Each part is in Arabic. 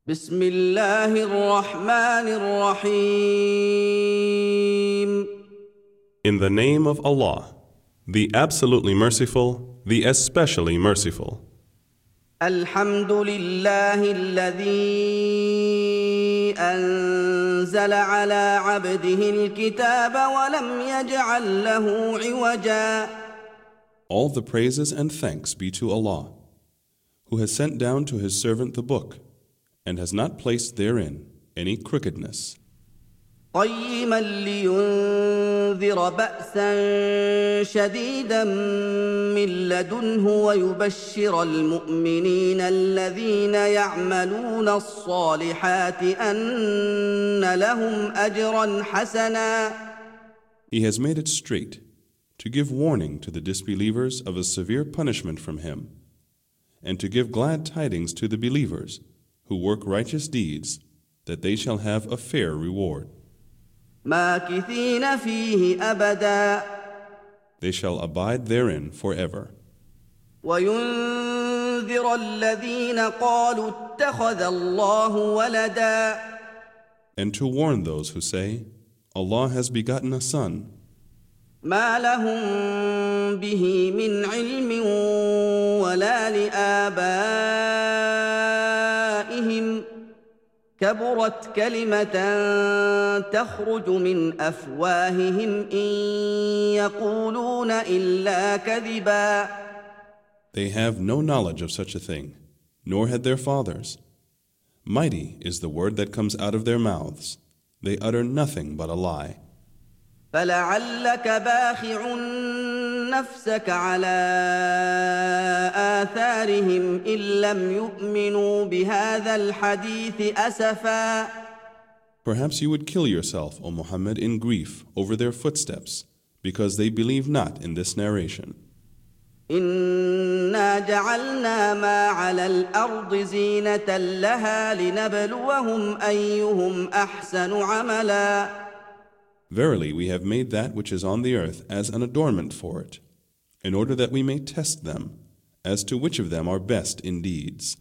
بسم الله الرحمن الرحيم. In the name of Allah, the absolutely merciful, the especially merciful. الحمد لله الذي أنزل على عبده الكتاب ولم يجعل له عوجا. All the praises and thanks be to Allah, who has sent down to His servant the book, and has not placed therein any crookedness. قيما لينذر بأسا شديدا من لدنه ويبشر المؤمنين الذين يعملون الصالحات أن لهم أجرا حسنا. He has made it straight to give warning to the disbelievers of a severe punishment from Him, and to give glad tidings to the believers who work righteous deeds, that they shall have a fair reward. ماكثين فيه أبدا. They shall abide therein forever. وينذر الذين قالوا اتخذ الله ولدا. And to warn those who say, Allah has begotten a son, ما لهم به من علم ولا لآبائهم كبرت كلمة تخرج من أفواههم إن يقولون إلا كذبا. They have no knowledge of such a thing, nor had their fathers. Mighty is the word that comes out of their mouths. They utter nothing but a lie. فلعلك باخع نفسك على آثارهم إن لم يؤمنوا بهذا الحديث أسفا. Perhaps you would kill yourself, O Muhammad, in grief over their footsteps, because they believe not in this narration. إنا جعلنا ما على الأرض زينة لها لنبلوهم أيهم أحسن عملا. Verily, we have made that which is on the earth as an adornment for it, in order that we may test them, as to which of them are best in deeds.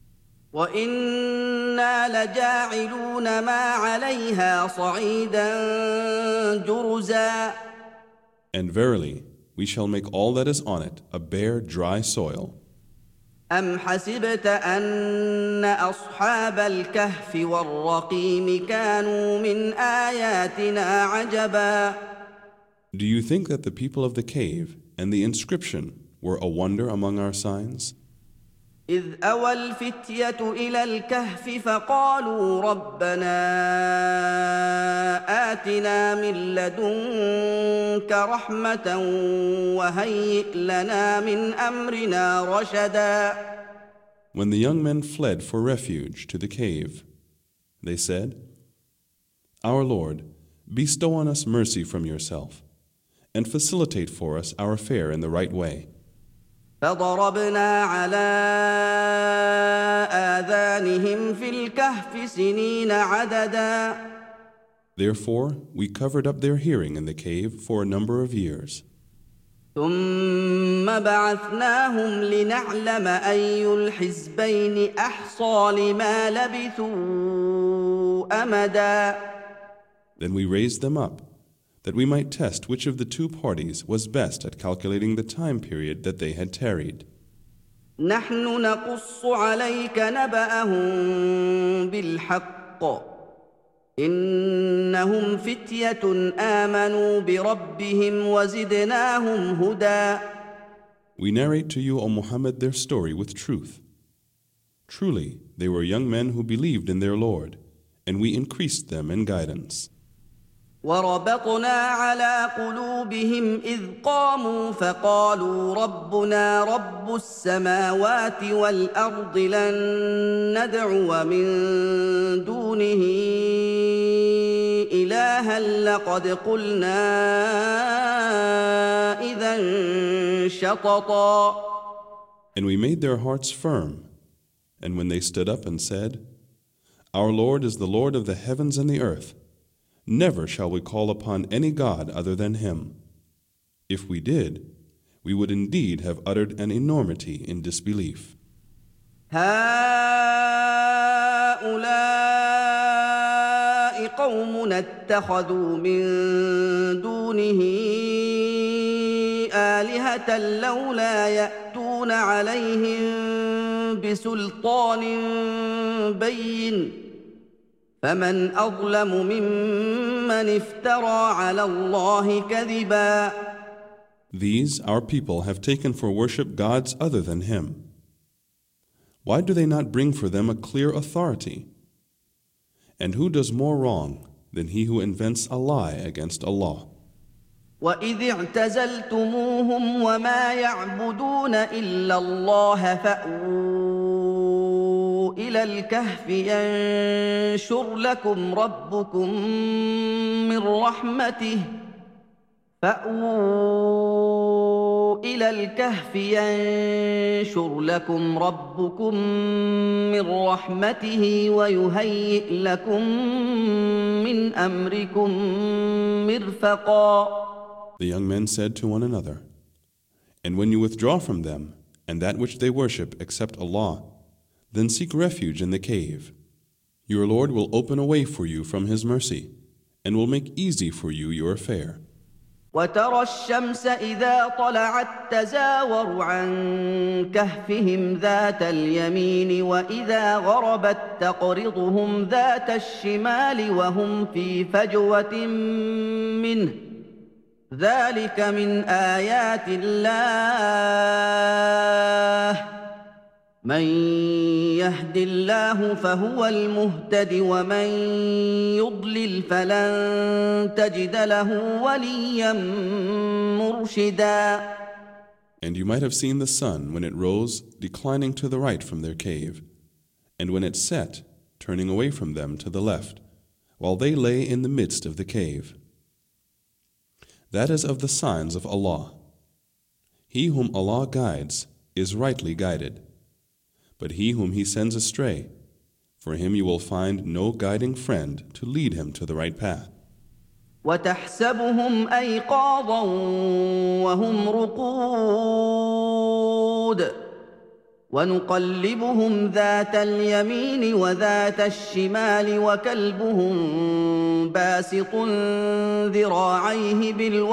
وَإِنَّا لَجَاعِلُونَ مَا عَلَيْهَا صَعِيدًا جُرُزًا. And verily, we shall make all that is on it a bare, dry soil. أَمْ حَسِبْتَ أَنَّ أَصْحَابَ الْكَهْفِ وَالرَّقِيمِ كَانُوا مِنْ آيَاتِنَا عَجَبًا. Do you think that the people of the cave and the inscription were a wonder among our signs? إذ أوى الفتية إلى الكهف فقالوا ربنا آتنا من لدنك رحمة وهيئ لنا من أمرنا رشدا. When the young men fled for refuge to the cave, they said, Our Lord, bestow on us mercy from yourself, and facilitate for us our affair in the right way. فضربنا على آذانهم في الكهف سنين عددا. Therefore, we covered up their hearing in the cave for a number of years. ثم بعثناهم لنعلم أي الحزبين أحصى لما لبثوا أمدا. Then we raised them up, that we might test which of the two parties was best at calculating the time period that they had tarried. نحن نقص عليك نبأهم بالحق إنهم فتية آمنوا بربهم وزدناهم هدى. We narrate to you, O Muhammad, their story with truth. Truly, they were young men who believed in their Lord, and we increased them in guidance. وربطنا على قلوبهم إذ قاموا فقالوا ربنا رب السماوات والأرض لن ندعو من دونه إلها لقد قلنا إذا شططا. And we made their hearts firm, and when they stood up and said, Our Lord is the Lord of the heavens and the earth, never shall we call upon any God other than Him. If we did, we would indeed have uttered an enormity in disbelief. هؤلاء قوم اتخذوا من دونه آلهة لولا يأتون عليهم بسلطان بين فمن أظلم ممن افترى على الله كذبا. These, our people, have taken for worship gods other than Him. Why do they not bring for them a clear authority? And who does more wrong than he who invents a lie against Allah? وَإِذِ اعْتَزَلْتُمُوهُمْ وَمَا يَعْبُدُونَ إِلَّا اللَّهَ فَأْوُوا إِلَى الْكَهْفِ يَنشُرْ لَكُمْ رَبُّكُم مِّن رَّحْمَتِهِ فَأْوُوا إِلَى الْكَهْفِ يَنشُرْ لَكُمْ رَبُّكُم مِّن رَّحْمَتِهِ وَيُهَيِّئْ لَكُم مِّنْ أَمْرِكُم مِّرْفَقًا. The young men said to one another, And when you withdraw from them, and that which they worship except Allah, then seek refuge in the cave. Your Lord will open a way for you from His mercy, and will make easy for you your affair. وترى الشمس إذا طلعت تزاور عن كهفهم ذات اليمين وإذا غربت تقرضهم ذات الشمال وهم في فجوة منه ذلك من آيات الله من يهد الله فهو المهتد ومن يضلل فلن تجد له وليا مرشدا. And you might have seen the sun when it rose declining to the right from their cave, and when it set turning away from them to the left, while they lay in the midst of the cave. That is of the signs of Allah. He whom Allah guides is rightly guided. But he whom He sends astray, for him you will find no guiding friend to lead him to the right path. وتحسبهم أيقاظا وهم رقود ونقلبهم ذات اليمين وذات الشمال وكلبهم باسط ذراعيه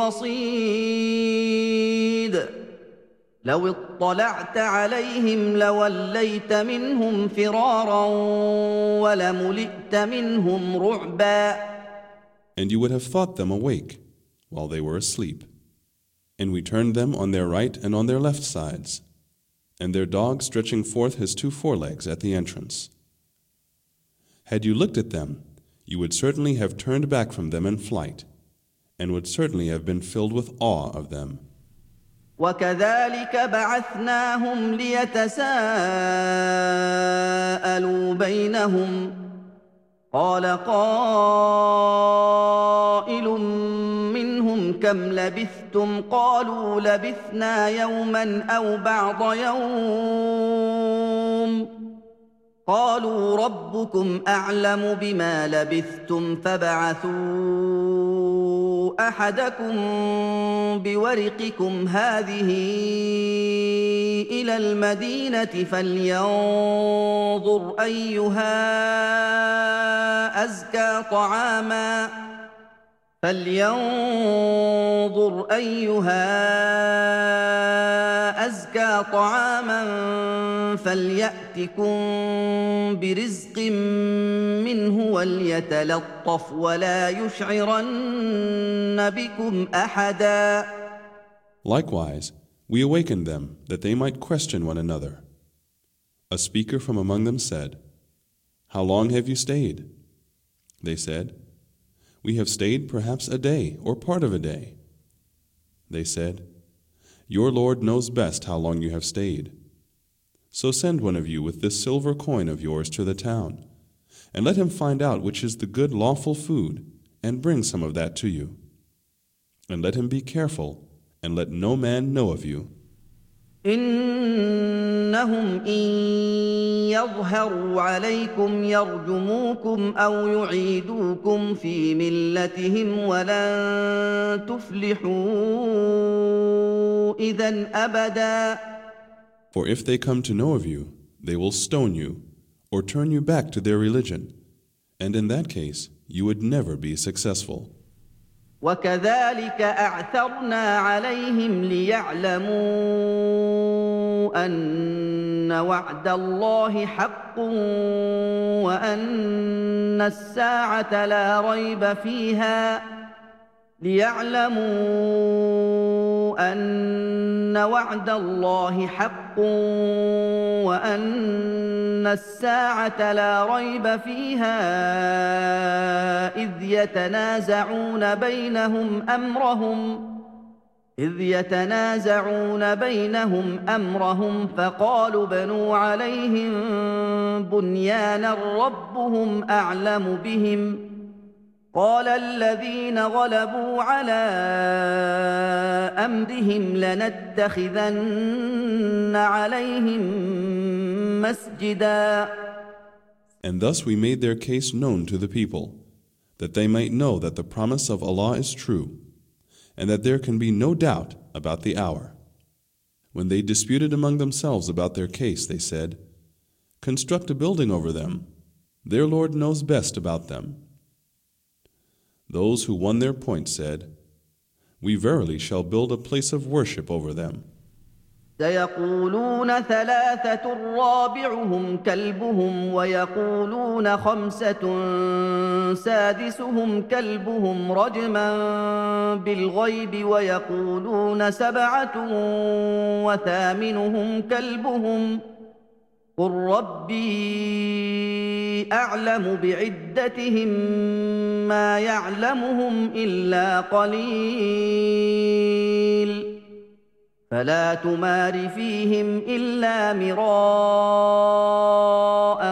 بالوصيد لو اطلعت عليهم لوليت منهم فرارا ولملئت منهم رعبا. And you would have thought them awake while they were asleep. And we turned them on their right and on their left sides, and their dog stretching forth his two forelegs at the entrance. Had you looked at them, you would certainly have turned back from them in flight, and would certainly have been filled with awe of them. وكذلك بعثناهم ليتساءلوا بينهم قال قائل منهم كم لبثتم قالوا لبثنا يوما أو بعض يوم قالوا ربكم أعلم بما لبثتم فابعثوا أحدكم بورقكم هذه إلى المدينة فلينظر أيها أزكى طعاما فليأتكم برزق منه وليتلطف ولا يشعرن بكم أحدا. Likewise, we awakened them that they might question one another. A speaker from among them said, How long have you stayed? They said, We have stayed perhaps a day or part of a day. They said, Your Lord knows best how long you have stayed. So send one of you with this silver coin of yours to the town, and let him find out which is the good lawful food, and bring some of that to you. And let him be careful, and let no man know of you. إنهم إن يظهروا عليكم يرجموكم أو يعيدوكم في ملتهم ولن تفلحوا إذن أبدا. For if they come to know of you, they will stone you, or turn you back to their religion, and in that case you would never be successful. وكذلك أعثرنا عليهم ليعلموا أن وعد الله حق وأن الساعة لا ريب فيها إذ يتنازعون بينهم أمرهم فقالوا بنوا عليهم بنيانا ربهم أعلم بهم قال الذين غلبوا على أمرهم لنتخذن عليهم مسجدا. And thus we made their case known to the people, that they might know that the promise of Allah is true, and that there can be no doubt about the hour. When they disputed among themselves about their case, they said, "Construct a building over them. Their Lord knows best about them." Those who won their point said, "We verily shall build a place of worship over them." سيقولون ثلاثة رابعهم كلبهم ويقولون خمسة سادسهم كلبهم رجما بالغيب ويقولون سبعة وثامنهم كلبهم قل ربي أعلم بعدتهم ما يعلمهم إلا قليل فلا تمار فيهم إلا مراء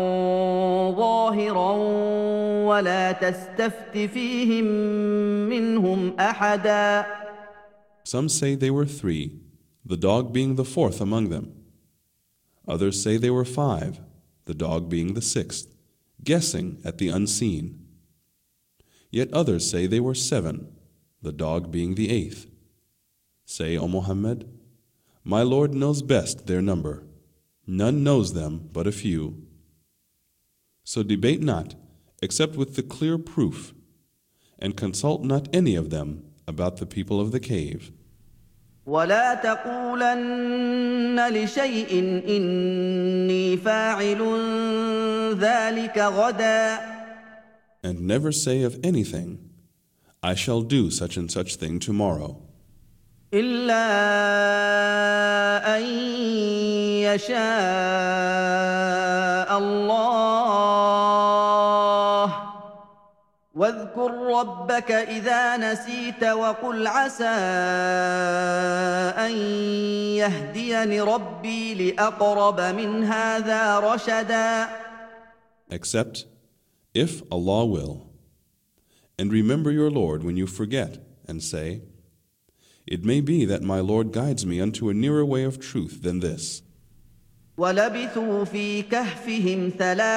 ظاهرا ولا تستفت فيهم منهم أحدا. Some say they were 3, the dog being the 4th among them. Others say they were 5, the dog being the 6th, guessing at the unseen. Yet others say they were 7, the dog being the 8th. Say, O Muhammad, my Lord knows best their number. None knows them but a few. So debate not except with the clear proof, and consult not any of them about the people of the cave. ولا تقولن لشيء إني فاعل ذلك غدا. And never say of anything, I shall do such and such thing tomorrow. إلا أن يشاء الله واذكر ربك إذا نسيت وقل عسى أن يهديني ربي لأقرب من هذا رشدا. Except if Allah will. And remember your Lord when you forget, and say, it may be that my Lord guides me unto a nearer way of truth than this. وَلَبِثُوا فِي كَهْفِهِمْ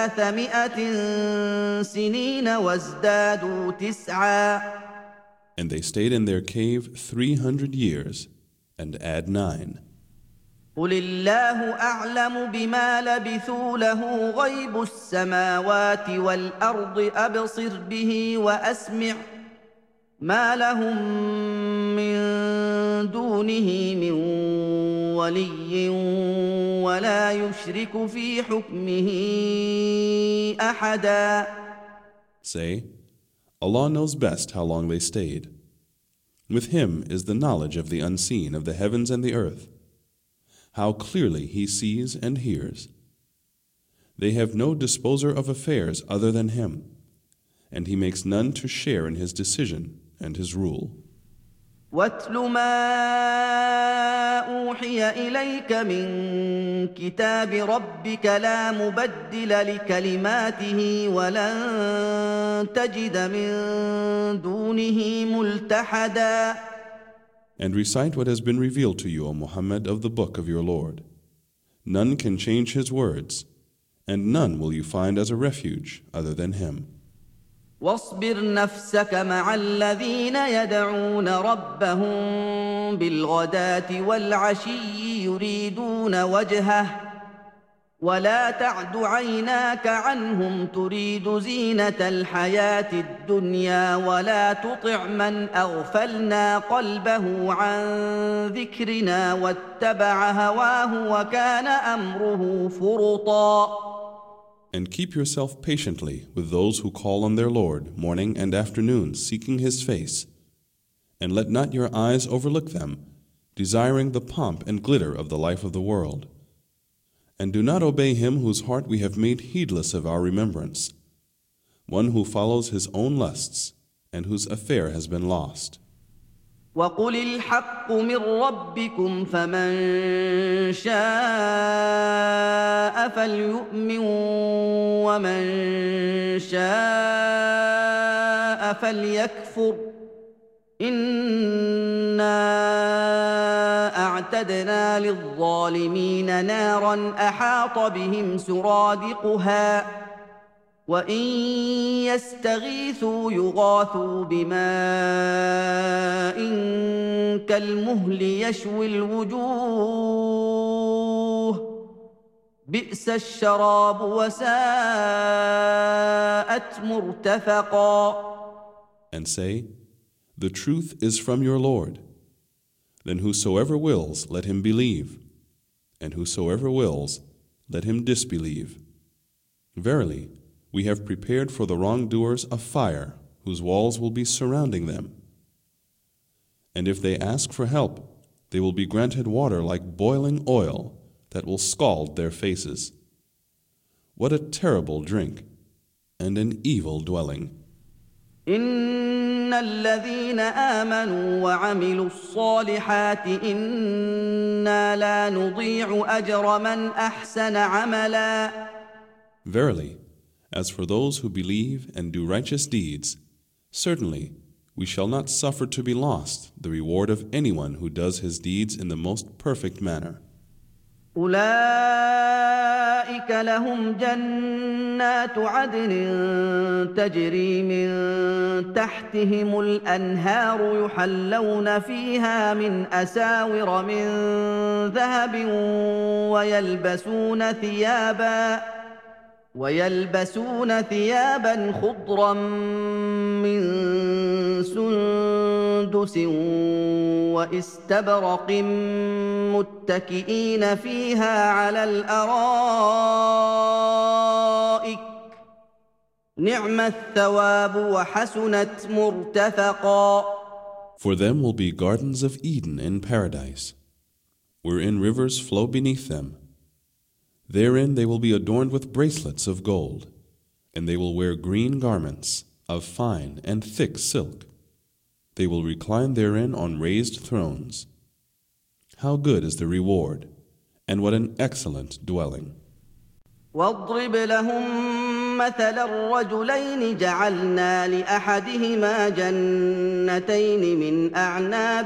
300 سِنِينَ وَازْدَادُوا 9. And they stayed in their cave 300 years, and add 9. قُلِ اللَّهُ أَعْلَمُ بِمَا لَبِثُوا لَهُ غَيْبُ السَّمَاوَاتِ وَالْأَرْضِ أَبْصِرْ بِهِ وَأَسْمِعْ ما لهم من دونه من ولي ولا يشرك في حكمه أحدا. Say, Allah knows best how long they stayed. With Him is the knowledge of the unseen of the heavens and the earth. How clearly He sees and hears. They have no disposer of affairs other than Him, and He makes none to share in His decision and His rule. وَاتْلُ مَا أُوحِيَ إِلَيْكَ مِنْ كِتَابِ رَبِّكَ لَا مُبَدِّلَ لِكَلِمَاتِهِ وَلَنْ تَجِدَ مِنْ دُونِهِ مُلْتَحَدًا. And recite what has been revealed to you, O Muhammad, of the book of your Lord. None can change His words, and none will you find as a refuge other than Him. واصبر نفسك مع الذين يدعون ربهم بالغداة والعشي يريدون وجهه ولا تعد عيناك عنهم تريد زينة الحياة الدنيا ولا تطع من أغفلنا قلبه عن ذكرنا واتبع هواه وكان أمره فرطا. And keep yourself patiently with those who call on their Lord morning and afternoon, seeking His face. And let not your eyes overlook them, desiring the pomp and glitter of the life of the world. And do not obey him whose heart we have made heedless of our remembrance, one who follows his own lusts and whose affair has been lost. وقل الحق من ربكم فمن شاء فليؤمن ومن شاء فليكفر إنا أعتدنا للظالمين نارا أحاط بهم سرادقها وإن يستغيثوا يغاثوا بماء كالمهل يشوي الوجوه بئس الشراب وساءت مرتفقا. And say, the truth is from your Lord. Then whosoever wills, let him believe, and whosoever wills, let him disbelieve. Verily, we have prepared for the wrongdoers a fire whose walls will be surrounding them. And if they ask for help, they will be granted water like boiling oil that will scald their faces. What a terrible drink and an evil dwelling. إن الذين آمنوا وعملوا الصالحات إنا لا نضيع أجر من أحسن عملا. Verily, as for those who believe and do righteous deeds, certainly we shall not suffer to be lost the reward of anyone who does his deeds in the most perfect manner. أولئك لهم جنات عدن تجري من تحتهم الأنهار يحلون فيها من أساور من ذهب ويلبسون ثيابا خضرا من سندس واستبرق متكئين فيها على الأرائك نعم الثواب وحسنت مرتفقا. For them will be gardens of Eden in paradise, wherein rivers flow beneath them. Therein they will be adorned with bracelets of gold, and they will wear green garments of fine and thick silk. They will recline therein on raised thrones. How good is the reward, and what an excellent dwelling. واضرب لهم مثل الرجلين جعلنا لأحدهما جنتين من أعناب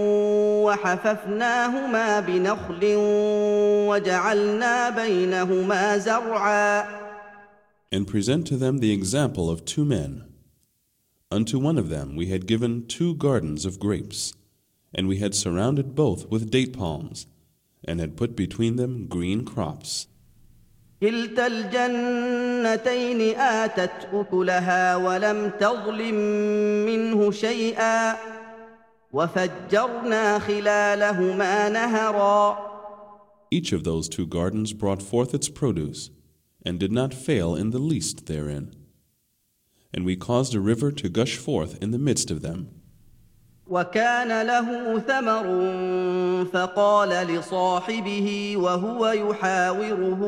وحففناهما بنخل وجعلنا بينهما زرعا. And present to them the example of two men. Unto one of them we had given 2 gardens of grapes, and we had surrounded both with date palms, and had put between them green crops. كلتا الجنتين آتت أكلها ولم تظلم منه شيئا وفجرنا خلالهما نهرا. Each of those 2 gardens brought forth its produce, and did not fail in the least therein. And we caused a river to gush forth in the midst of them. وكان له ثمر فقال لصاحبه وهو يحاوره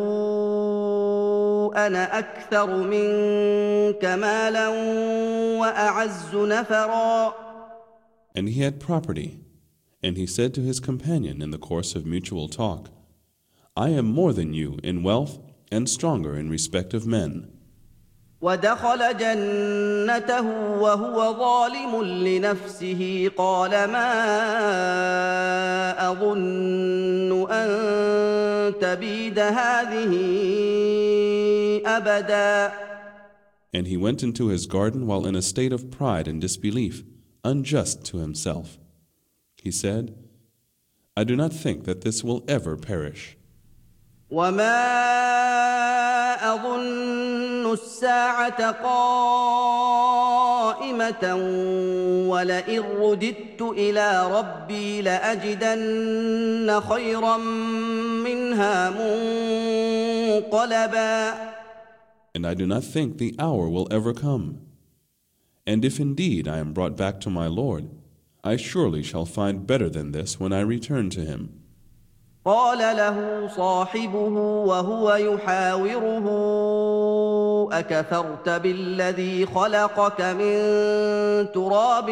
أنا أكثر منك مالا وأعز نفرا. And he had property, and he said to his companion in the course of mutual talk, I am more than you in wealth and stronger in respect of men. ودخل جنته وهو ظالم لنفسه قال ما أظن أن تبيد هذه أبدا. And he went into his garden while in a state of pride and disbelief, unjust to himself. He said, I do not think that this will ever perish. وما أظن الساعة قائمة ولئن رددت إلى ربي لأجدن خيرا منها منقلبا. And I do not think the hour will ever come. And if indeed I am brought back to my Lord, I surely shall find better than this when I return to him. قال له صاحبه وهو يحاوره أكفرت بالذي خلقك من تراب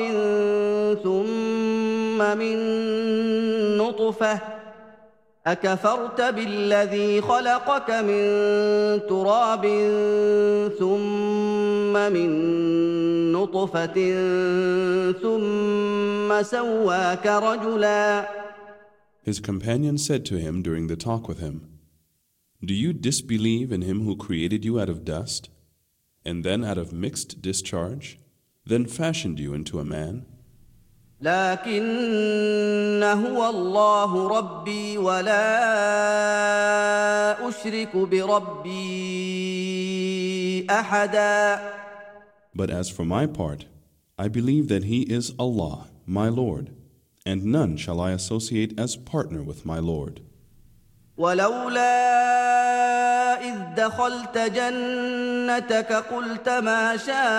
ثم من نطفة أكفرت بالذي خلقك من تراب ثم من نطفة ثم سواك رجلا. His companion said to him during the talk with him, Do you disbelieve in him who created you out of dust, and then out of mixed discharge, then fashioned you into a man? لكن هو الله ربي ولا أشرك بربي أحدا. But as for my part, I believe that he is Allah, my Lord, and none shall I associate as partner with my Lord. ولولا إذ دخلت جنتك قلت ما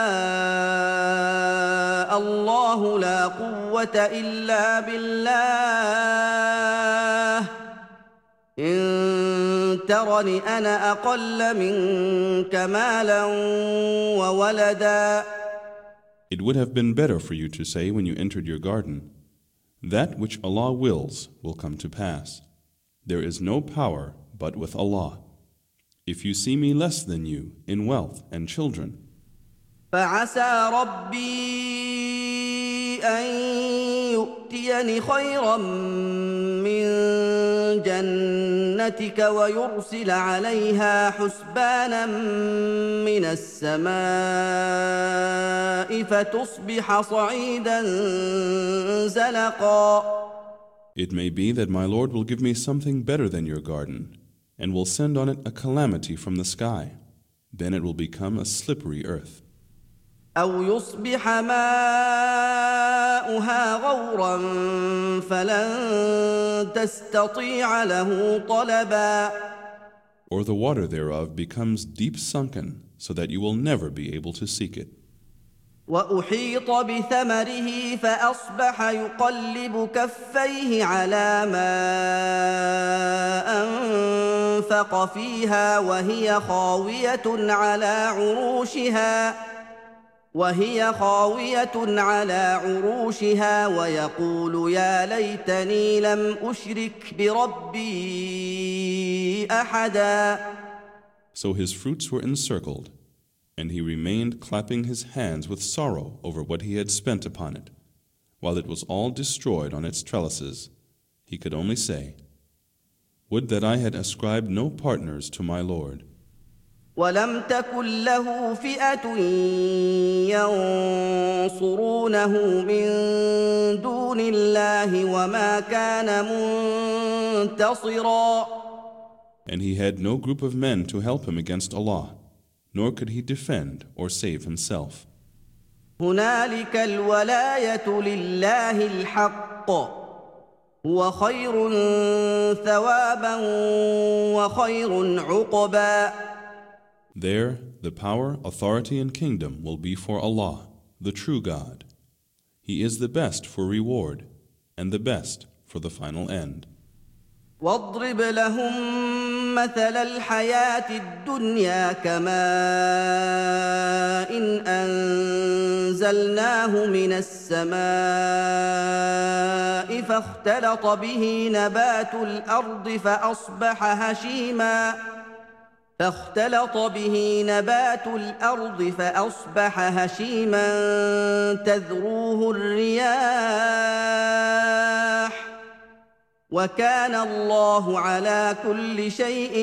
شاء الله لا قوة إلا بالله إن ترني أنا أقل منك مالا وولدا. It would have been better for you to say when you entered your garden, That which Allah wills will come to pass. There is no power but with Allah. If you see me less than you in wealth and children, فعسى ربي أن يؤتيني خيرا من جنتك ويرسل عليها حسبانا من السماء فتصبح صعيدا زلقا. It may be that my Lord will give me something better than your garden, and will send on it a calamity from the sky. Then it will become a slippery earth. أو يصبح ماؤها غورا فلن تستطيع له طلبا. Or the water thereof becomes deep sunken, so that you will never be able to seek it. وأحيط بثمره فأصبح يقلب كفيه على ما أنفق فيها وهي خاوية على عروشها ويقول يا ليتني لم أشرك بربي أحدا. So his fruits were encircled, and he remained clapping his hands with sorrow over what he had spent upon it, while it was all destroyed on its trellises. He could only say, Would that I had ascribed no partners to my Lord. ولم تكن له فئة ينصرونه من دون الله وما كان منتصرا. And he had no group of men to help him against Allah, nor could he defend or save himself. هنالك الولاية لله الحق هو خير ثوابا وخير عقبا. There, the power, authority, and kingdom will be for Allah, the true God. He is the best for reward, and the best for the final end. واضرب لهم مثل الحياة الدنيا كماء إن أنزلناه من السماء فاختلط به نبات الأرض فأصبح هشيما تذروه الرياح وكان الله على كل شيء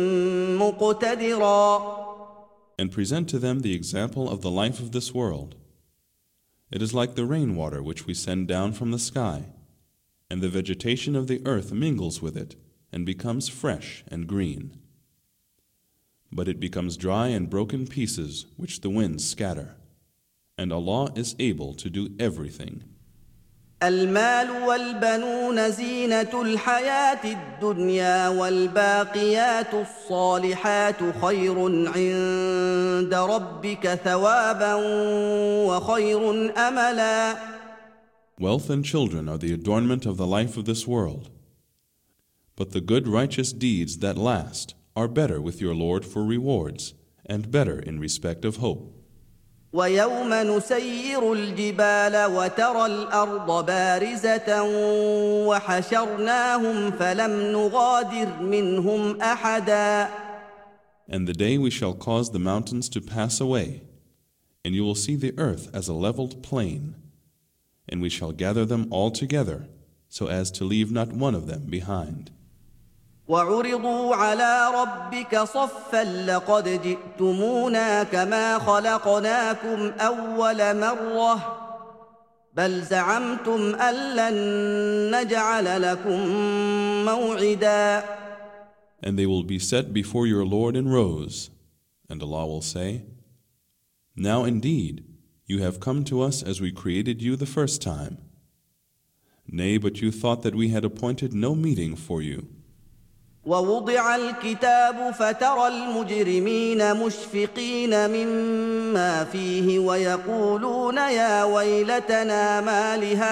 مقتدرا. And present to them the example of the life of this world. It is like the rainwater which we send down from the sky, and the vegetation of the earth mingles with it, and becomes fresh and green. But it becomes dry and broken pieces which the winds scatter, and Allah is able to do everything. المال والبنون زينة الحياة الدنيا والباقيات الصالحات خير عند ربك ثوابا وخير أملا. Wealth and children are the adornment of the life of this world, but the good righteous deeds that last are better with your Lord for rewards, and better in respect of hope. ويوم نسير الجبال وترى الأرض بارزة وحشرناهم فلم نغادر منهم أحدا. And the day we shall cause the mountains to pass away, and you will see the earth as a leveled plain, and we shall gather them all together, so as to leave not one of them behind. وعرضوا على ربك صفا لقد جئتمونا كما خلقناكم أول مرة بل زعمتم أن لن نجعل لكم موعدا. And they will be set before your Lord in rows, and Allah will say, Now indeed, you have come to us as we created you the first time. Nay, but you thought that we had appointed no meeting for you. ووضع الكتاب فترى المجرمين مشفقين مما فيه ويقولون يا ويلتنا ما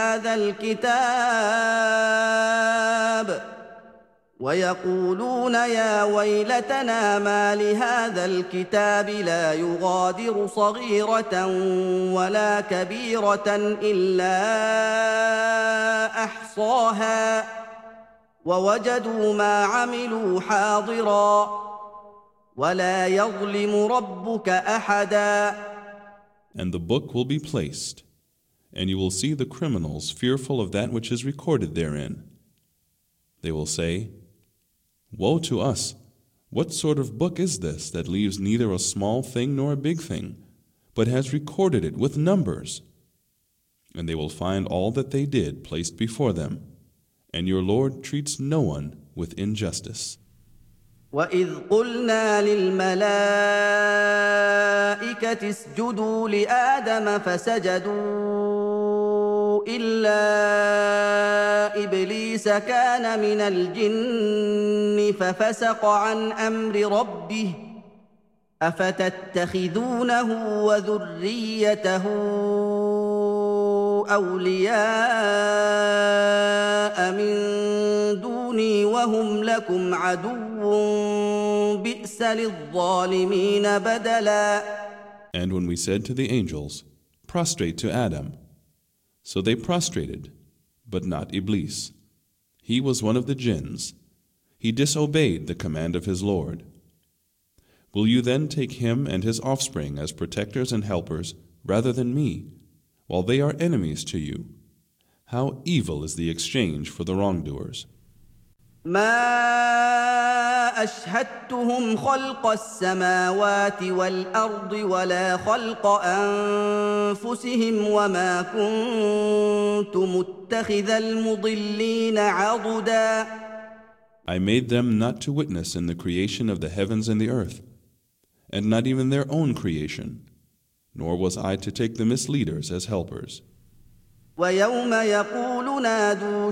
لهذا الكتاب لا يغادر صغيرة ولا كبيرة إلا أحصاها ووجدوا ما عملوا حاضرا ولا يظلم ربك أحدا. And the book will be placed, and you will see the criminals fearful of that which is recorded therein. They will say, Woe to us! What sort of book is this that leaves neither a small thing nor a big thing, but has recorded it with numbers? And they will find all that they did placed before them. And your Lord treats no one with injustice. وَإِذْ قُلْنَا لِلْمَلَائِكَةِ اسْجُدُوا لِآدَمَ فَسَجَدُوا إِلَّا إِبْلِيسَ كَانَ مِنَ الْجِنِّ فَفَسَقَ عَنْ أَمْرِ رَبِّهِ أَفَتَتَّخِذُونَهُ وَذُرِّيَّتَهُ أولياء من دوني وهم لكم عدو بئس للظالمين بدلا. And when we said to the angels, Prostrate to Adam, so they prostrated, but not Iblis. He was one of the jinns. He disobeyed the command of his Lord. Will you then take him and his offspring as protectors and helpers rather than me, while they are enemies to you? How evil is the exchange for the wrongdoers. ما أشهدتهم خلق السماوات والأرض ولا خلق أنفسهم وما كنت متخذ المضلين عضدا. I made them not to witness in the creation of the heavens and the earth, and not even their own creation, nor was I to take the misleaders as helpers. ويوم يقول نادوا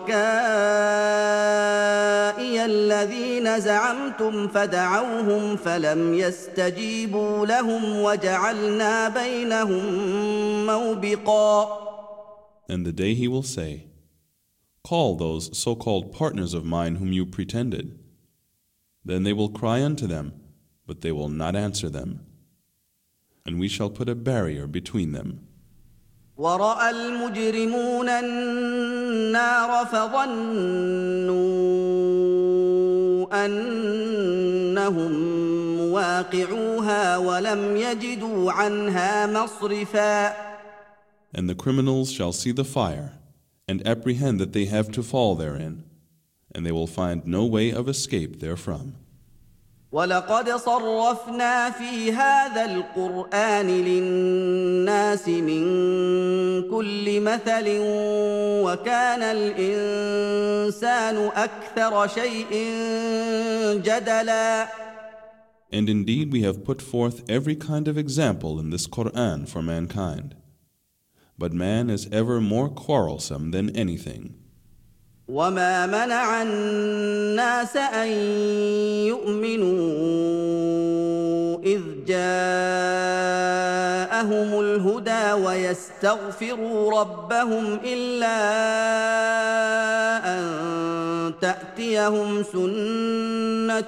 شركائي الذين زعمتم فدعوهم فلم يستجيبوا لهم وجعلنا بينهم موبقا. And the day he will say, Call those so-called partners of mine whom you pretended. Then they will cry unto them, but they will not answer them. And we shall put a barrier between them. ورأى المجرمون النار فظنوا أنهم مواقعوها ولم يجدوا عنها مصرفا. And the criminals shall see the fire, and apprehend that they have to fall therein, and they will find no way of escape therefrom. ولقد صرفنا في هذا القرآن للناس من كل مثل وكان الإنسان أكثر شيء جدلا. And indeed we have put forth every kind of example in this Qur'an for mankind. But man is ever more quarrelsome than anything. وما منع الناس أن يؤمنوا إذ جاءهم الهدى ويستغفروا ربهم إلا أن تأتيهم سنة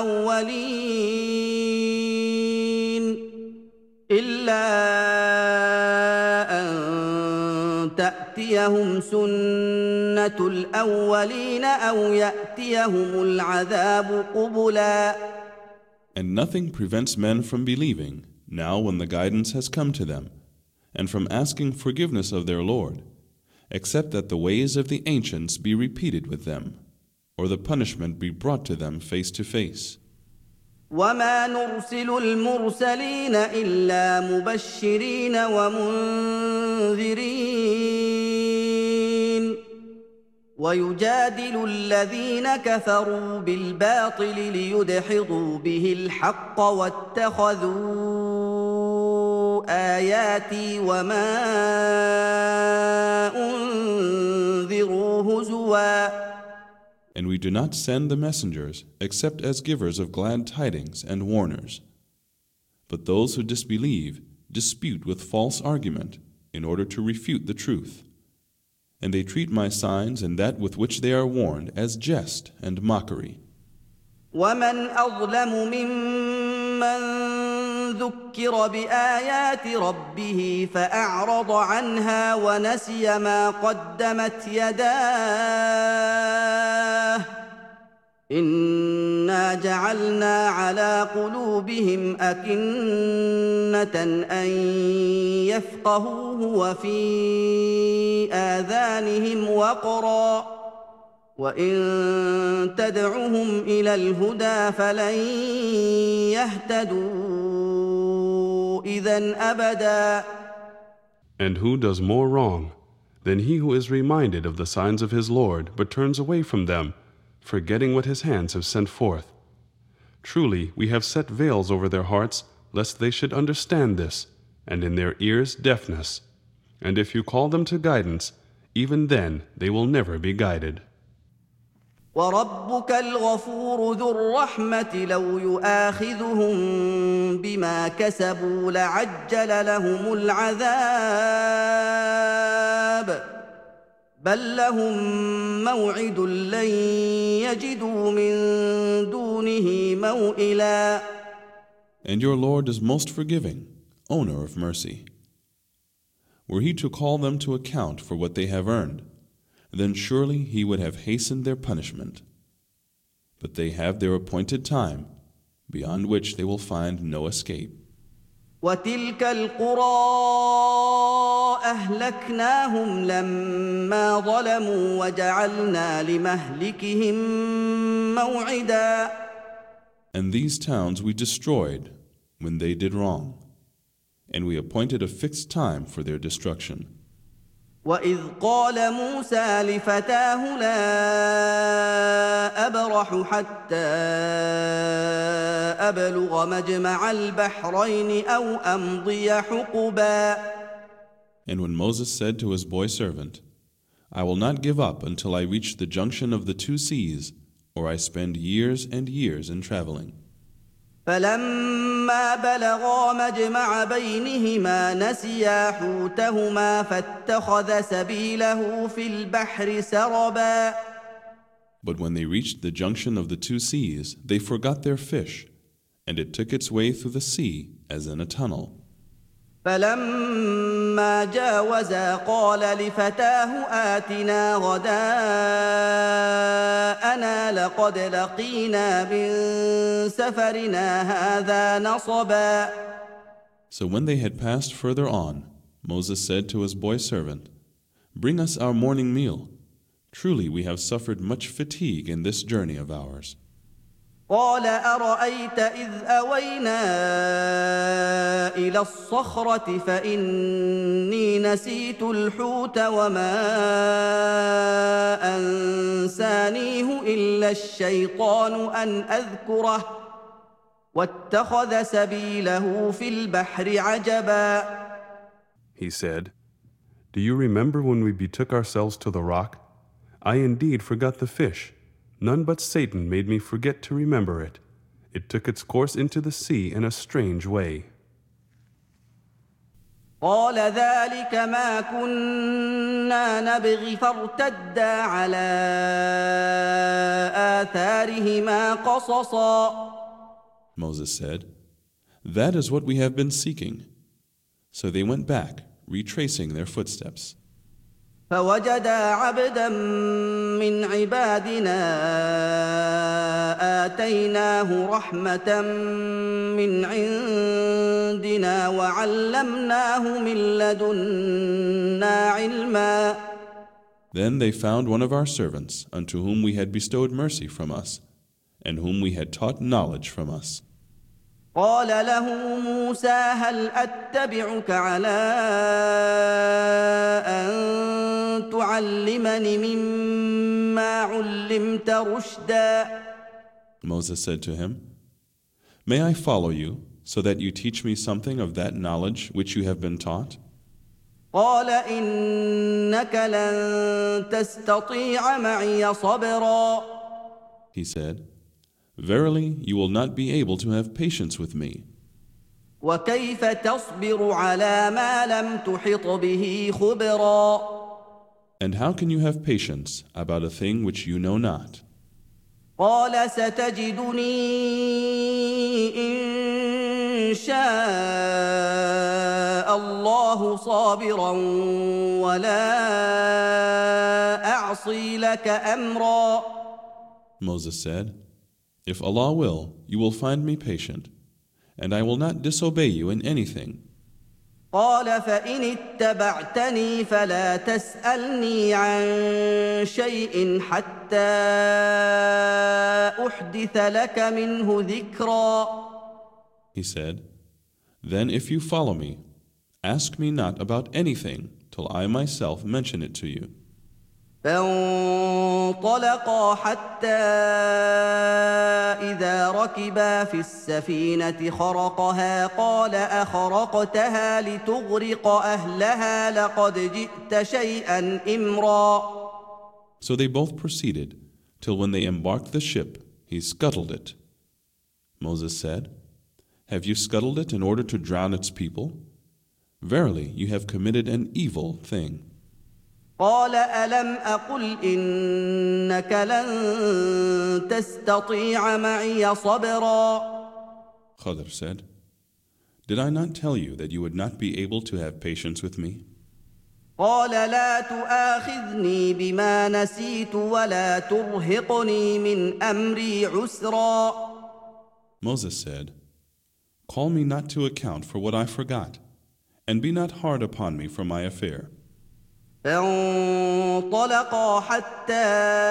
الأولين أو يأتيهم العذاب قبلا. And nothing prevents men from believing, now when the guidance has come to them, and from asking forgiveness of their Lord, except that the ways of the ancients be repeated with them, or the punishment be brought to them face to face. وما نرسل المرسلين إلا مبشرين ومنذرين ويجادل الذين كفروا بالباطل ليدحضوا به الحق واتخذوا آياتي وما أنذروا هزوا. And we do not send the messengers except as givers of glad tidings and warners. But those who disbelieve dispute with false argument in order to refute the truth. And they treat my signs and that with which they are warned as jest and mockery. ومن أظلم ممن ذكر بآيات ربه فأعرض عنها ونسي ما قدمت يداه إنا جعلنا على قلوبهم أكنة أن يفقهوه وفي آذانهم وقرا وإن تدعهم إلى الهدى فلن يهتدوا إذن أبدا. And who does more wrong than he who is reminded of the signs of his Lord but turns away from them, forgetting what his hands have sent forth? Truly, we have set veils over their hearts, lest they should understand this, and in their ears deafness. And if you call them to guidance, even then they will never be guided. وربك الغفور ذو الرحمة لو يؤاخذهم بما كسبوا لعجل لهم العذاب بل لهم موعد لن يجدوا من دونه موئلا. And your Lord is most forgiving, owner of mercy. Were he to call them to account for what they have earned, then surely he would have hastened their punishment. But they have their appointed time, beyond which they will find no escape. وتلك القرى أهلكناهم لما ظلموا وجعلنا لمهلكهم موعدا. And these towns we destroyed when they did wrong, and we appointed a fixed time for their destruction. وإذ قال موسى لفتاه لا أبرح حتى أبلغ مجمع البحرين أو أمضي حقبا. And when Moses said to his boy servant, I will not give up until I reach the junction of the two seas, or I spend years and years in traveling. فلما بلغا مجمع بينهما نسيا حوتهما فاتخذ سبيله في البحر سربا. But when they reached the junction of the two seas, they forgot their fish, and it took its way through the sea as in a tunnel. فلما جاوزا قال لفتاه آتنا غداءنا لقد لقينا من سفرنا هذا نصبا. So when they had passed further on, Moses said to his boy servant, Bring us our morning meal. Truly we have suffered much fatigue in this journey of ours. قال أرأيت إذ أوينا إلى الصخرة فإني نسيت الحوت وما أنسانيه إلا الشيطان أن أذكره واتخذ سبيله في البحر عجبا. He said, "Do you remember when we betook ourselves to the rock? I indeed forgot the fish. None but Satan made me forget to remember it. It took its course into the sea in a strange way." قال ذلك ما كنا نبغي فارتدا على آثارهما قصصا. Moses said, "That is what we have been seeking." So they went back, retracing their footsteps. فوجدا عبدا من عبادنا آتيناه رحمة من عندنا وعلمناه من لدنا علما. Then they found one of our servants, unto whom we had bestowed mercy from us, and whom we had taught knowledge from us. قال له موسى هل أتبعك على أن تعلمني مما علمت رشدا. Moses said to him, "May I follow you, so that you teach me something of that knowledge which you have been taught?" قال إنك لن تستطيع معي صبرا. He said, "Verily, you will not be able to have patience with me. وكيف تصبر على ما لم تحط به خبرا. And how can you have patience about a thing which you know not?" قال ستجدني إن شاء الله صابرا ولا أعصي لك أمرا. Moses said, "If Allah will, you will find me patient, and I will not disobey you in anything." قال فإن اتبعتني فلا تسألني عن شيء حتى أحدث لك منه ذكرا. He said, "Then if you follow me, ask me not about anything till I myself mention it to you." فانطلقا حتى إذا ركبا في السفينة خرقها قال أخرقتها لتغرق أهلها لقد جئت شيئا إمرا. So they both proceeded, till when they embarked the ship, he scuttled it. Moses said, "Have you scuttled it in order to drown its people? Verily, you have committed an evil thing." قال ألم أقل إنك لن تستطيع معي صبرا. Khadr said, "Did I not tell you that you would not be able to have patience with me?" قال لا تؤاخذني بما نسيت ولا ترهقني من أمري عسرا. Moses said, "Call me not to account for what I forgot, and be not hard upon me for my affair." فانطلقا حتى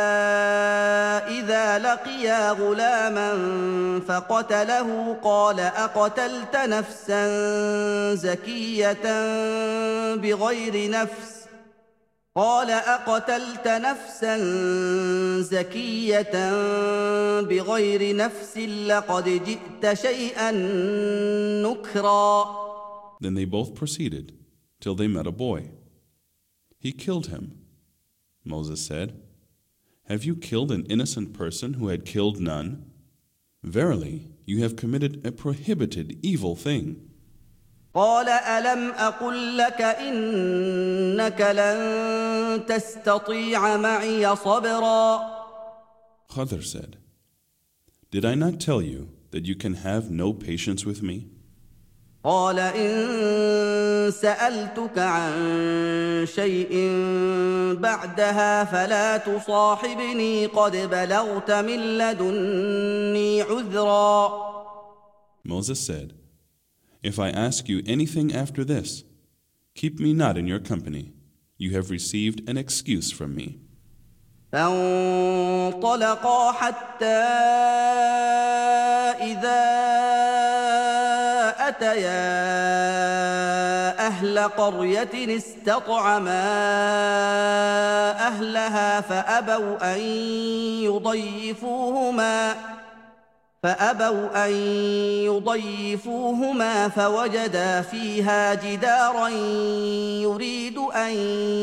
إذا لقيا غلاما فقتله قال أقتلت نفسا زكية بغير نفس لقد جئت شيئا نكرا. Then they both proceeded, till they met a boy. He killed him. Moses said, "Have you killed an innocent person who had killed none? Verily, you have committed a prohibited evil thing." قال ألم أقل لك إنك لن تستطيع معي صبرا. Khadr said, "Did I not tell you that you can have no patience with me?" قال إن سألتك عن شيء بعدها فلا تصاحبني قد بلغت من لدني عذرا. Moses said, "If I ask you anything after this, keep me not in your company. You have received an excuse from me." فانطلقا حتى إذا أتيا أهل قرية استطعما أهلها فأبوا أن يضيفوهما فوجدا فيها جدارا يريد أن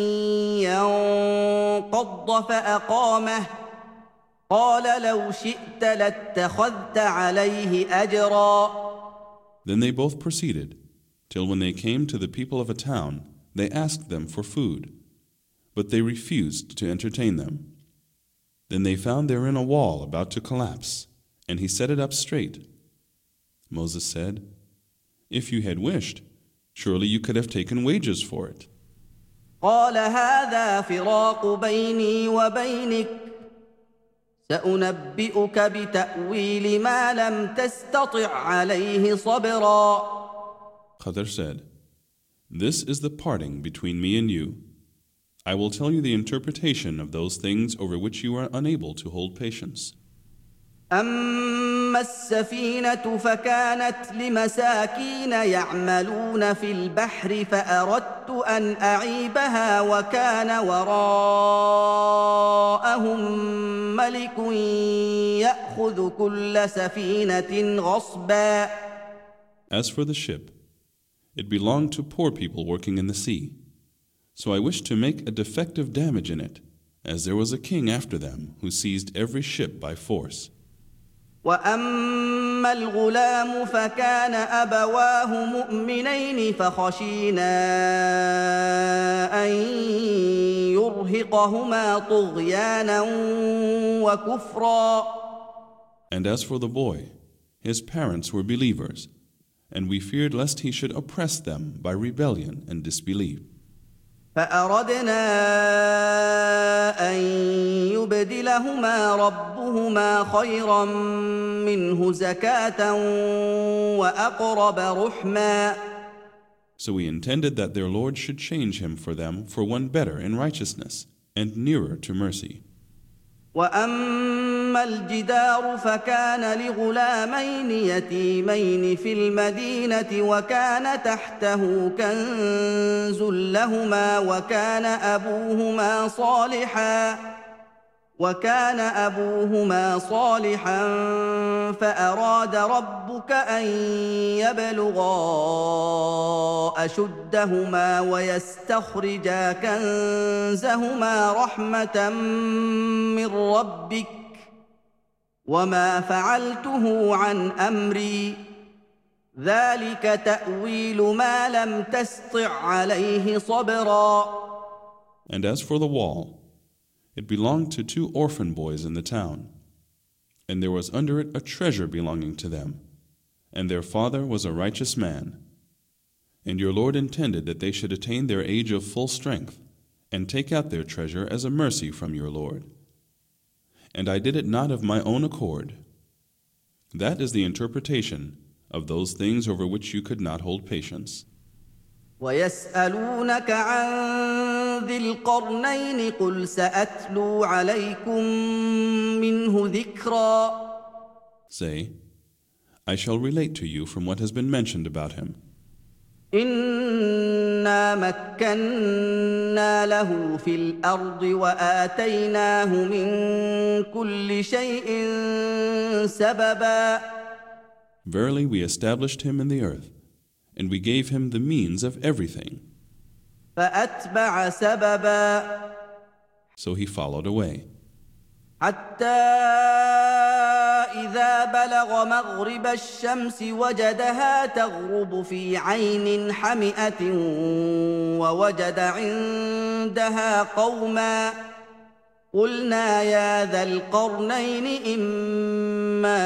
ينقض فأقامه قال لو شئت لاتخذت عليه أجرا. Then they both proceeded, till when they came to the people of a town, they asked them for food, but they refused to entertain them. Then they found therein a wall about to collapse, and he set it up straight. Moses said, "If you had wished, surely you could have taken wages for it." قال هذا فراق بيني وبينك سأنبئك بتأويل ما لم تستطع عليه صبرا. Khadr said, "This is the parting between me and you. I will tell you the interpretation of those things over which you are unable to hold patience. أما السفينة فكانت لمساكين يعملون في البحر فأردت أن أعيبها وكان وراءهم ملك يأخذ كل سفينة غصبا. As for the ship, it belonged to poor people working in the sea. So I wished to make a defective damage in it, as there was a king after them who seized every ship by force. وأما الغلام فكان أبواه مؤمنين فخشينا أن يرهقهما طغيانا وكفرا. And as for the boy, his parents were believers, and we feared lest he should oppress them by rebellion and disbelief. فأردنا أن يبدلهما ربهما خيرا منه زكاة وأقرب رحما. So we intended that their Lord should change him for them for one better in righteousness and nearer to mercy. وأما الجدار فكان لغلامين يتيمين في المدينة وكان تحته كنز لهما وكان أبوهما صالحا فأراد ربك أن يبلغا أشدهما ويستخرجا كنزهما رحمة من ربك وما فعلته عن أمري ذلك تأويل ما لم تسطع عليه صبرا. And as for the wall, it belonged to two orphan boys in the town, and there was under it a treasure belonging to them, and their father was a righteous man. And your Lord intended that they should attain their age of full strength, and take out their treasure as a mercy from your Lord. And I did it not of my own accord. That is the interpretation of those things over which you could not hold patience. ويسألونك عن ذي القرنين قل سأتلو عليكم منه ذكرا. Say, I shall relate to you from what has been mentioned about him. إنا مكنا له في الأرض وآتيناه من كل شيء سببا. Verily we established him in the earth, and we gave him the means of everything. فأتبع سببا. So he followed away. حتى إذا بلغ مغرب الشمس وجدها تغرب في عين حمئة ووجد عندها قوما قلنا يا ذا القرنين إما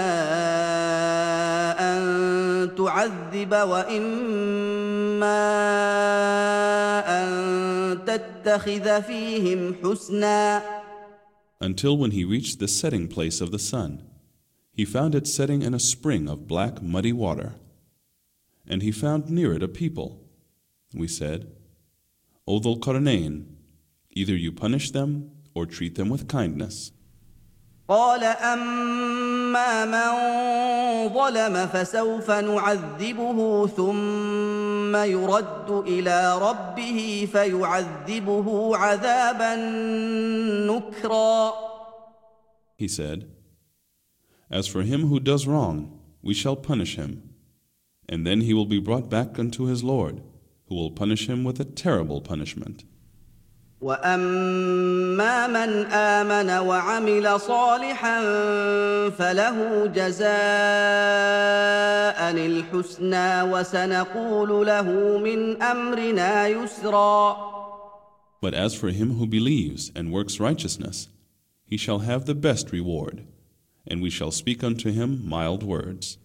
أن تعذب وإما أن تتخذ فيهم حسنا. Until when he reached the setting place of the sun, he found it setting in a spring of black muddy water. And he found near it a people. We said, O Dhul Qarnayn, either you punish them, or treat them with kindness. قال أما من ظلم فسوف نعذبه ثم يرد إلى ربه فيعذبه عذابا نكرا. He said, As for him who does wrong, we shall punish him, and then he will be brought back unto his Lord, who will punish him with a terrible punishment. وأما من آمن وعمل صالحا فله جزاء الحسنى وسنقول له من أمرنا يسرا. But as for him who believes and works righteousness, he shall have the best reward, and we shall speak unto him mild words.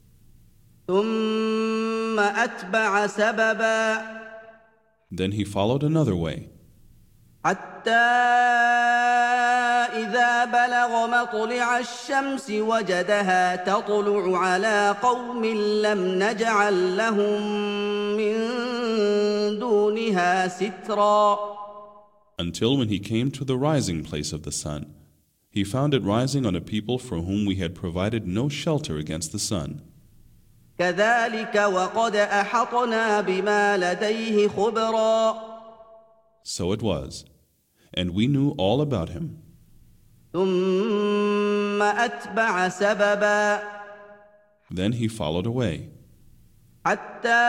ثم أتبع سببا. Then he followed another way, حتى إذا بلغ مطلع الشمس وجدها تطلع على قوم لم نجعل لهم من دونها سترا. until when he came to the rising place of the sun, he found it rising on a people for whom we had provided no shelter against the sun. كذلك وقد أحطنا بما لديه خبرا. So it was, and we knew all about him. ثم أتبع سببا. Then he followed away, حتى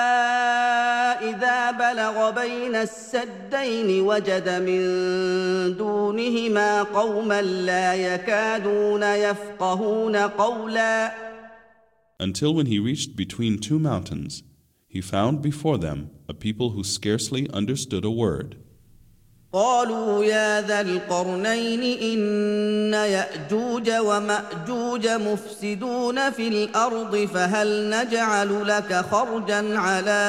إذا بلغ بين السدين وجد من دونهما قوما لا يكادون يفقهون قولا. until when he reached between two mountains, he found before them a people who scarcely understood a word. قالوا يا ذا القرنين إن يأجوج ومأجوج مفسدون في الأرض فهل نجعل لك خرجا على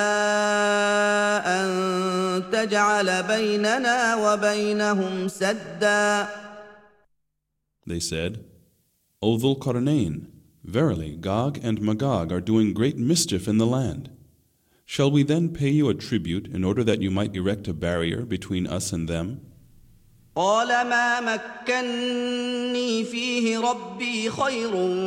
أن تجعل بيننا وبينهم سدا. They said, O Dhul Qarnayn, verily Gog and Magog are doing great mischief in the land. Shall we then pay you a tribute in order that you might erect a barrier between us and them? قال ما مكني فيه ربي خير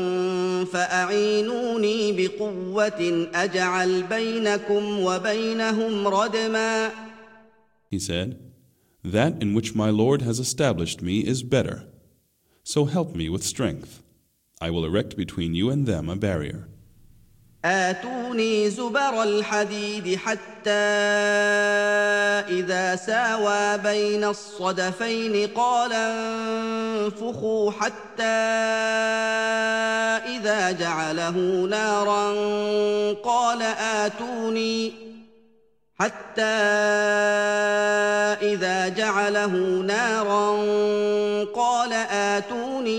فأعينوني بقوة أجعل بينكم وبينهم ردما. He said, That in which my Lord has established me is better. So help me with strength. I will erect between you and them a barrier. آتوني زبر الحديد حتى إذا ساوى بين الصدفين قال انفخوا حتى إذا جعله نارا قال آتوني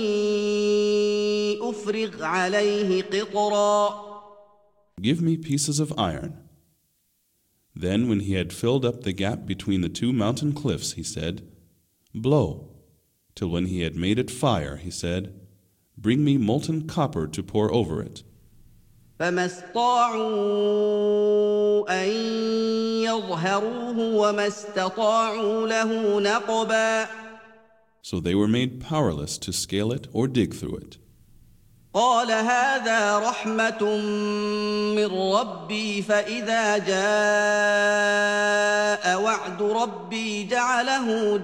أفرغ عليه قطرا. Give me pieces of iron. Then when he had filled up the gap between the two mountain cliffs, he said, Blow. Till when he had made it fire, he said, Bring me molten copper to pour over it. فما استطاعوا أن يظهروه وما استطاعوا له نقبا. So they were made powerless to scale it or dig through it. قال هذا رحمة من ربي فإذا جاء وعد ربي جعله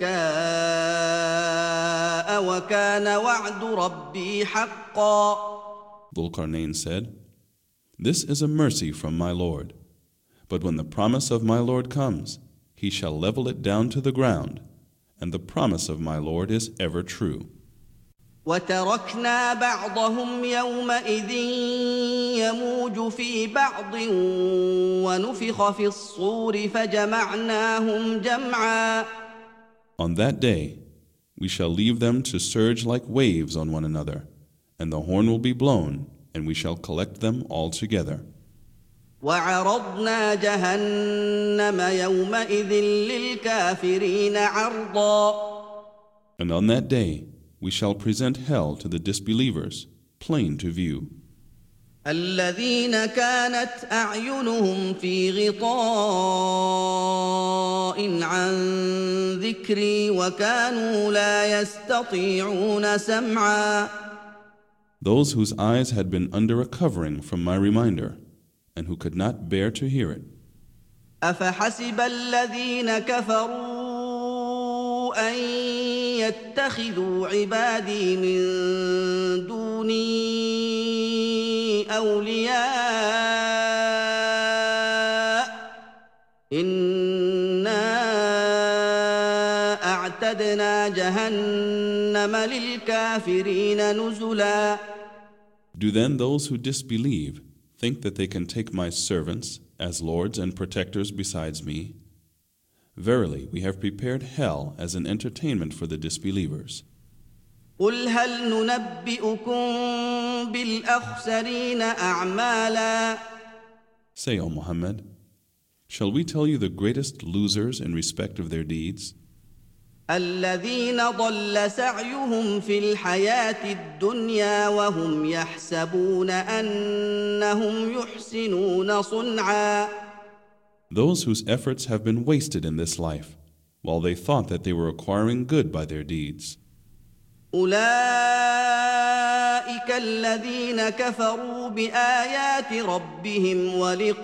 دكاء وكان وعد ربي حقا. Dhul Qarnayn said, This is a mercy from my Lord. But when the promise of my Lord comes, he shall level it down to the ground, and the promise of my Lord is ever true. وتركنا بعضهم يومئذ يموج في بعض ونفخ في الصور فجمعناهم جمعا. On that day, we shall leave them to surge like waves on one another, and the horn will be blown, and we shall collect them all together. وعرضنا جهنم يومئذ للكافرين عرضا. And on that day, we shall present hell to the disbelievers, plain to view. الذين كانت أعينهم في غطاء عن ذكري وكانوا لا يستطيعون سمعا. Those whose eyes had been under a covering from my reminder, and who could not bear to hear it. أفحسب الذين كفروا أن يتخذوا عبادي من دوني أولياء إنا أعتدنا جهنم للكافرين نزلا. Do then those who disbelieve think that they can take my servants as lords and protectors besides me? Verily, we have prepared hell as an entertainment for the disbelievers. قل هل ننبئكم بالأخسرين أعمالا. Say, O Muhammad, shall we tell you the greatest losers in respect of their deeds? الذين ضل سعيهم في الحياة الدنيا وهم يحسبون أنهم يحسنون صنعا. Those whose efforts have been wasted in this life, while they thought that they were acquiring good by their deeds. أولئك الذين كفروا بآيات ربهم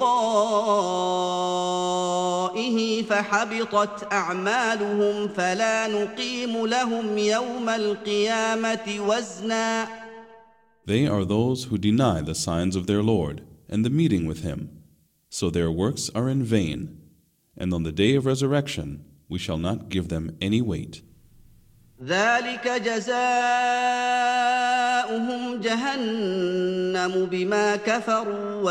ولقائه فحبطت أعمالهم فلا نقيم لهم يوم القيامة وزنا. They are those who deny the signs of their Lord and the meeting with Him, so their works are in vain, and on the day of resurrection we shall not give them any weight. ذلك جزاؤهم جهنم بما كفروا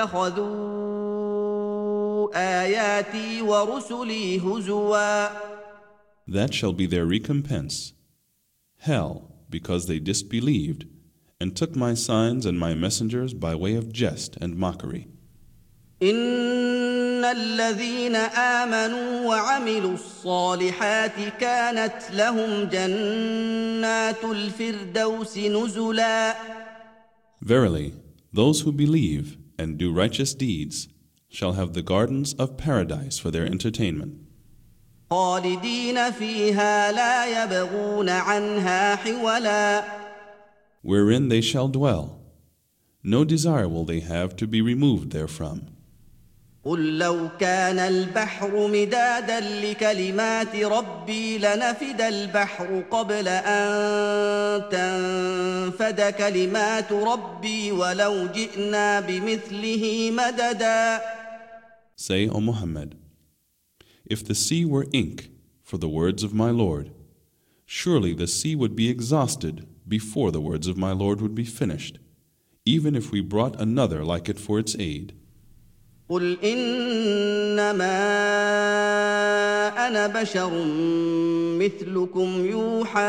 واتخذوا آياتي ورسلي هزوا. That shall be their recompense, hell, because they disbelieved and took my signs and my messengers by way of jest and mockery. إن الذين آمنوا وعملوا الصالحات كانت لهم جنات الفردوس نزلا. Verily, those who believe and do righteous deeds shall have the gardens of paradise for their entertainment. خالدين فيها لا يبغون عنها حولا. Wherein they shall dwell. No desire will they have to be removed therefrom. قل لو كان البحر مدادا لكلمات ربي لنفد البحر قبل أن تنفد كلمات ربي ولو جئنا بمثله مددا. Say, O Muhammad, if the sea were ink for the words of my Lord, surely the sea would be exhausted before the words of my Lord would be finished, even if we brought another like it for its aid. قل إنما أنا بشر مثلكم يوحى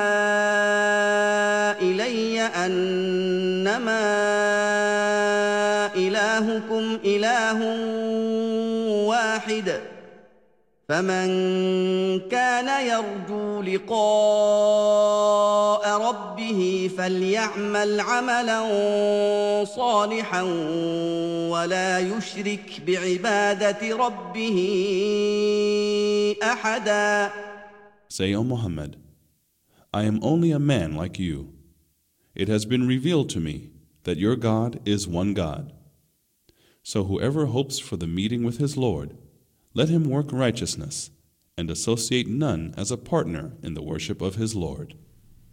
إلي أنما إلهكم إله واحد فمن كان يرجو لقاء ربه فليعمل عملا صالحا ولا يشرك بعبادة ربه أحدا. Say, O Muhammad, I am only a man like you. It has been revealed to me that your God is one God. So whoever hopes for the meeting with his Lord, let him work righteousness and associate none as a partner in the worship of his Lord.